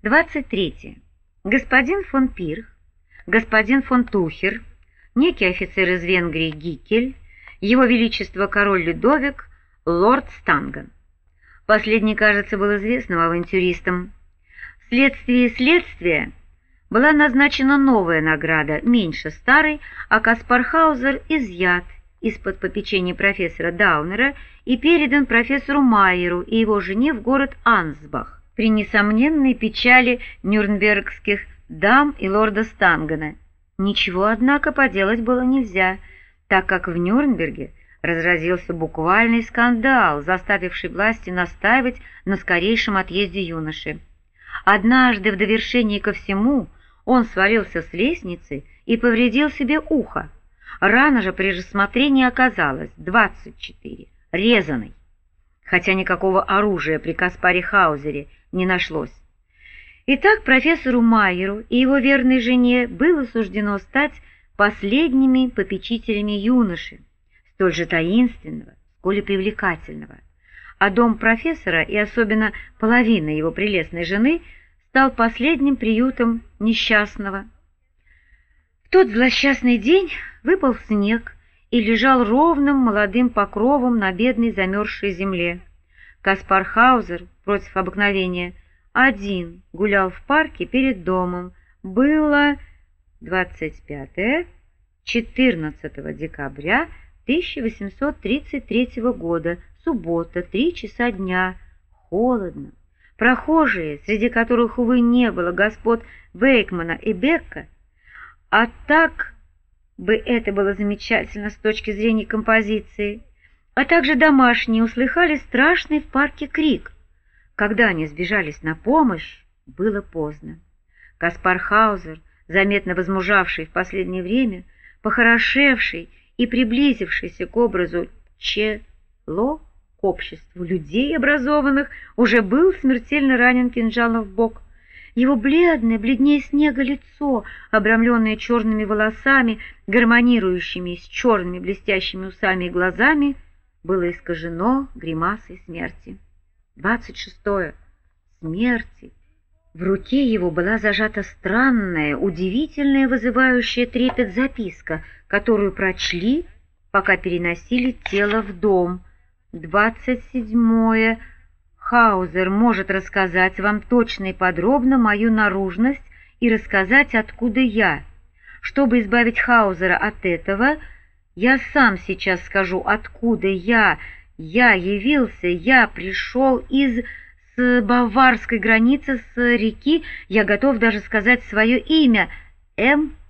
23. Господин фон Пирх, господин фон Тухер, некий офицер из Венгрии Гикель, его величество король Людовик, лорд Станген. Последний, кажется, был известным авантюристом. Вследствие следствия была назначена новая награда, меньше старой, а Каспар Хаузер изъят из-под попечения профессора Даунера и передан профессору Майеру и его жене в город Ансбах при несомненной печали нюрнбергских дам и лорда Стангена. Ничего, однако, поделать было нельзя, так как в Нюрнберге разразился буквальный скандал, заставивший власти настаивать на скорейшем отъезде юноши. Однажды, в довершении ко всему, он свалился с лестницы и повредил себе ухо. Рана же при рассмотрении оказалась 24, резаной, хотя никакого оружия при Каспаре Хаузере не нашлось. Итак, профессору Майеру и его верной жене было суждено стать последними попечителями юноши, столь же таинственного, сколь и привлекательного. А дом профессора и особенно половина его прелестной жены стал последним приютом несчастного. В тот злосчастный день выпал снег и лежал ровным молодым покровом на бедной замерзшей земле. Каспар Хаузер, против обыкновения, один гулял в парке перед домом. Было 25-14 декабря 1833 года, суббота, 3 часа дня, холодно. Прохожие, среди которых, увы, не было господ Вейкмана и Бекка, а так бы это было замечательно с точки зрения композиции, а также домашние, услыхали страшный в парке крик. Когда они сбежались на помощь, было поздно. Каспар Хаузер, заметно возмужавший в последнее время, похорошевший и приблизившийся к образу Чело, к обществу людей образованных, уже был смертельно ранен кинжалом в бок. Его бледное, бледнее снега лицо, обрамленное черными волосами, гармонирующими с черными блестящими усами и глазами, было искажено гримасой смерти. 26. Смерти. В руке его была зажата странная, удивительная, вызывающая трепет записка, которую прочли, пока переносили тело в дом. 27. Хаузер может рассказать вам точно и подробно мою наружность и рассказать, откуда я. Чтобы избавить Хаузера от этого, я сам сейчас скажу, откуда я явился, я пришел с баварской границы, с реки, я готов даже сказать свое имя —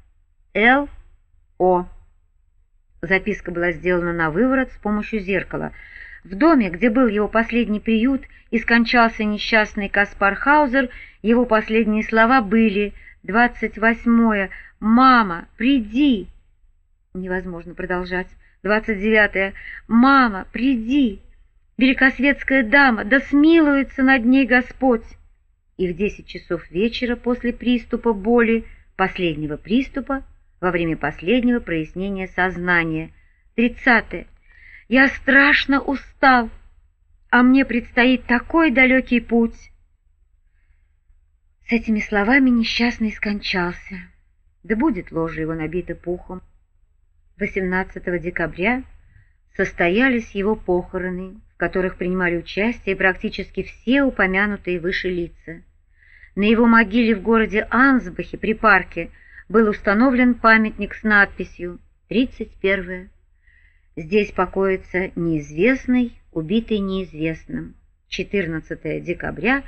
М.Л.О. Записка была сделана на выворот с помощью зеркала. В доме, где был его последний приют и скончался несчастный Каспар Хаузер, его последние слова были: 28. «Мама, приди!» Невозможно продолжать. 29. «Мама, приди! Великосветская дама, да смилуется над ней Господь!» И в 10 часов вечера после приступа боли, последнего приступа, во время последнего прояснения сознания. 30. «Я страшно устал, а мне предстоит такой далекий путь». С этими словами несчастный скончался. Да будет ложа его набита пухом. 18 декабря состоялись его похороны, в которых принимали участие практически все упомянутые выше лица. На его могиле в городе Ансбахе при парке был установлен памятник с надписью 31. Здесь покоится неизвестный, убитый неизвестным. 14 декабря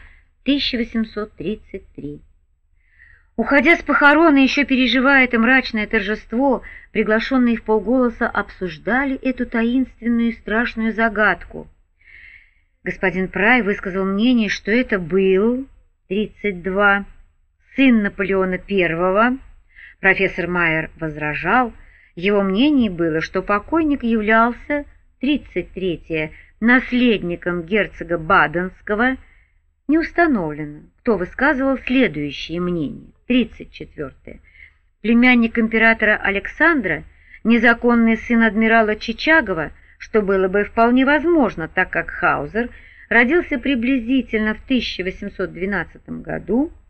1833. Уходя с похорон и еще переживая это мрачное торжество, приглашенные вполголоса обсуждали эту таинственную и страшную загадку. Господин Прай высказал мнение, что это был 32 сын Наполеона I. Профессор Майер возражал. Его мнение было, что покойник являлся 33 наследником герцога Баденского. Не установлено, кто высказывал следующее мнение. 34. Племянник императора Александра, незаконный сын адмирала Чичагова, что было бы вполне возможно, так как Хаузер родился приблизительно в 1812 году,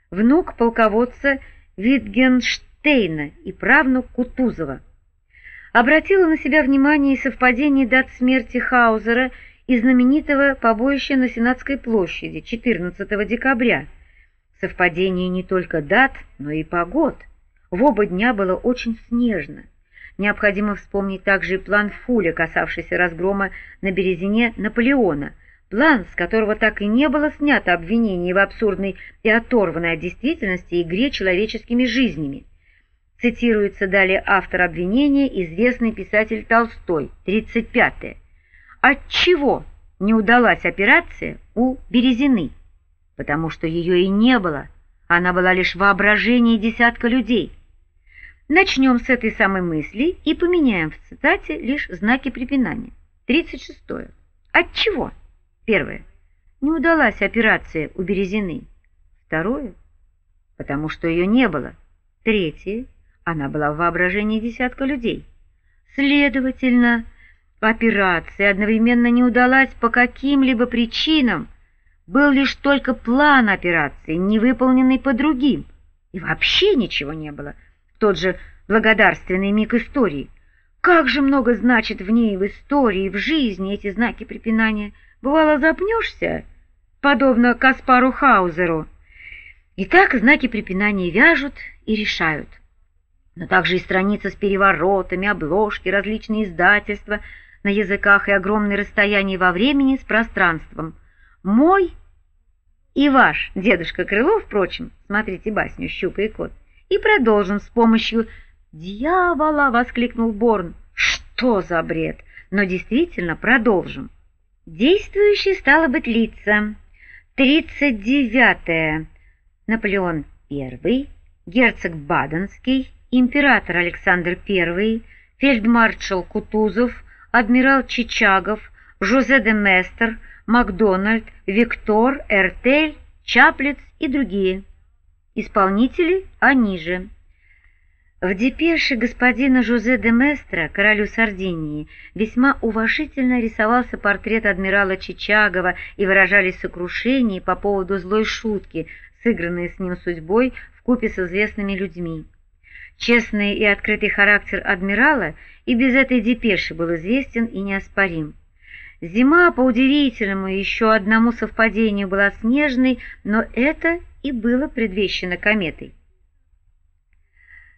внук полководца Витгенштейна и правнук Кутузова. Обратило на себя внимание и совпадение дат смерти Хаузера и знаменитого побоища на Сенатской площади 14 декабря. Совпадение не только дат, но и погод. В оба дня было очень снежно. Необходимо вспомнить также и план Фуля, касавшийся разгрома на Березине Наполеона, план, с которого так и не было снято обвинение в абсурдной и оторванной от действительности игре человеческими жизнями. Цитируется далее автор обвинения, известный писатель Толстой, 35-е. Отчего не удалась операция у Березины? Потому что ее и не было, она была лишь воображение десятка людей. Начнем с этой самой мысли и поменяем в цитате лишь знаки препинания. 36-е. Отчего? Первое. Не удалась операция у Березины. Второе. Потому что ее не было. Третье. Она была в воображении десятка людей. Следовательно, операция одновременно не удалась по каким-либо причинам. Был лишь только план операции, не выполненный по другим. И вообще ничего не было. В тот же благодарственный миг истории. Как же много значит в ней, в истории, в жизни эти знаки препинания. Бывало, запнешься, подобно Каспару Хаузеру. Итак, знаки препинания вяжут и решают. Но также и страницы с переворотами, обложки, различные издательства на языках и огромные расстояния во времени с пространством. Мой и ваш дедушка Крылов, впрочем, смотрите басню «Щука и кот», и продолжим с помощью «Дьявола!» — воскликнул Борн. Что за бред? Но действительно продолжим. Действующие, стало быть, лица. 39-е. Наполеон I, герцог Баденский, император Александр I, фельдмаршал Кутузов, адмирал Чичагов, Жозе де Местер, Макдональд, Виктор, Эртель, Чаплиц и другие. Исполнители они же. В депеше господина Жозе де Местра, королю Сардинии, весьма уважительно рисовался портрет адмирала Чичагова и выражались сокрушения по поводу злой шутки, сыгранной с ним судьбой вкупе с известными людьми. Честный и открытый характер адмирала и без этой депеши был известен и неоспорим. Зима, по удивительному еще одному совпадению, была снежной, но это и было предвещено кометой.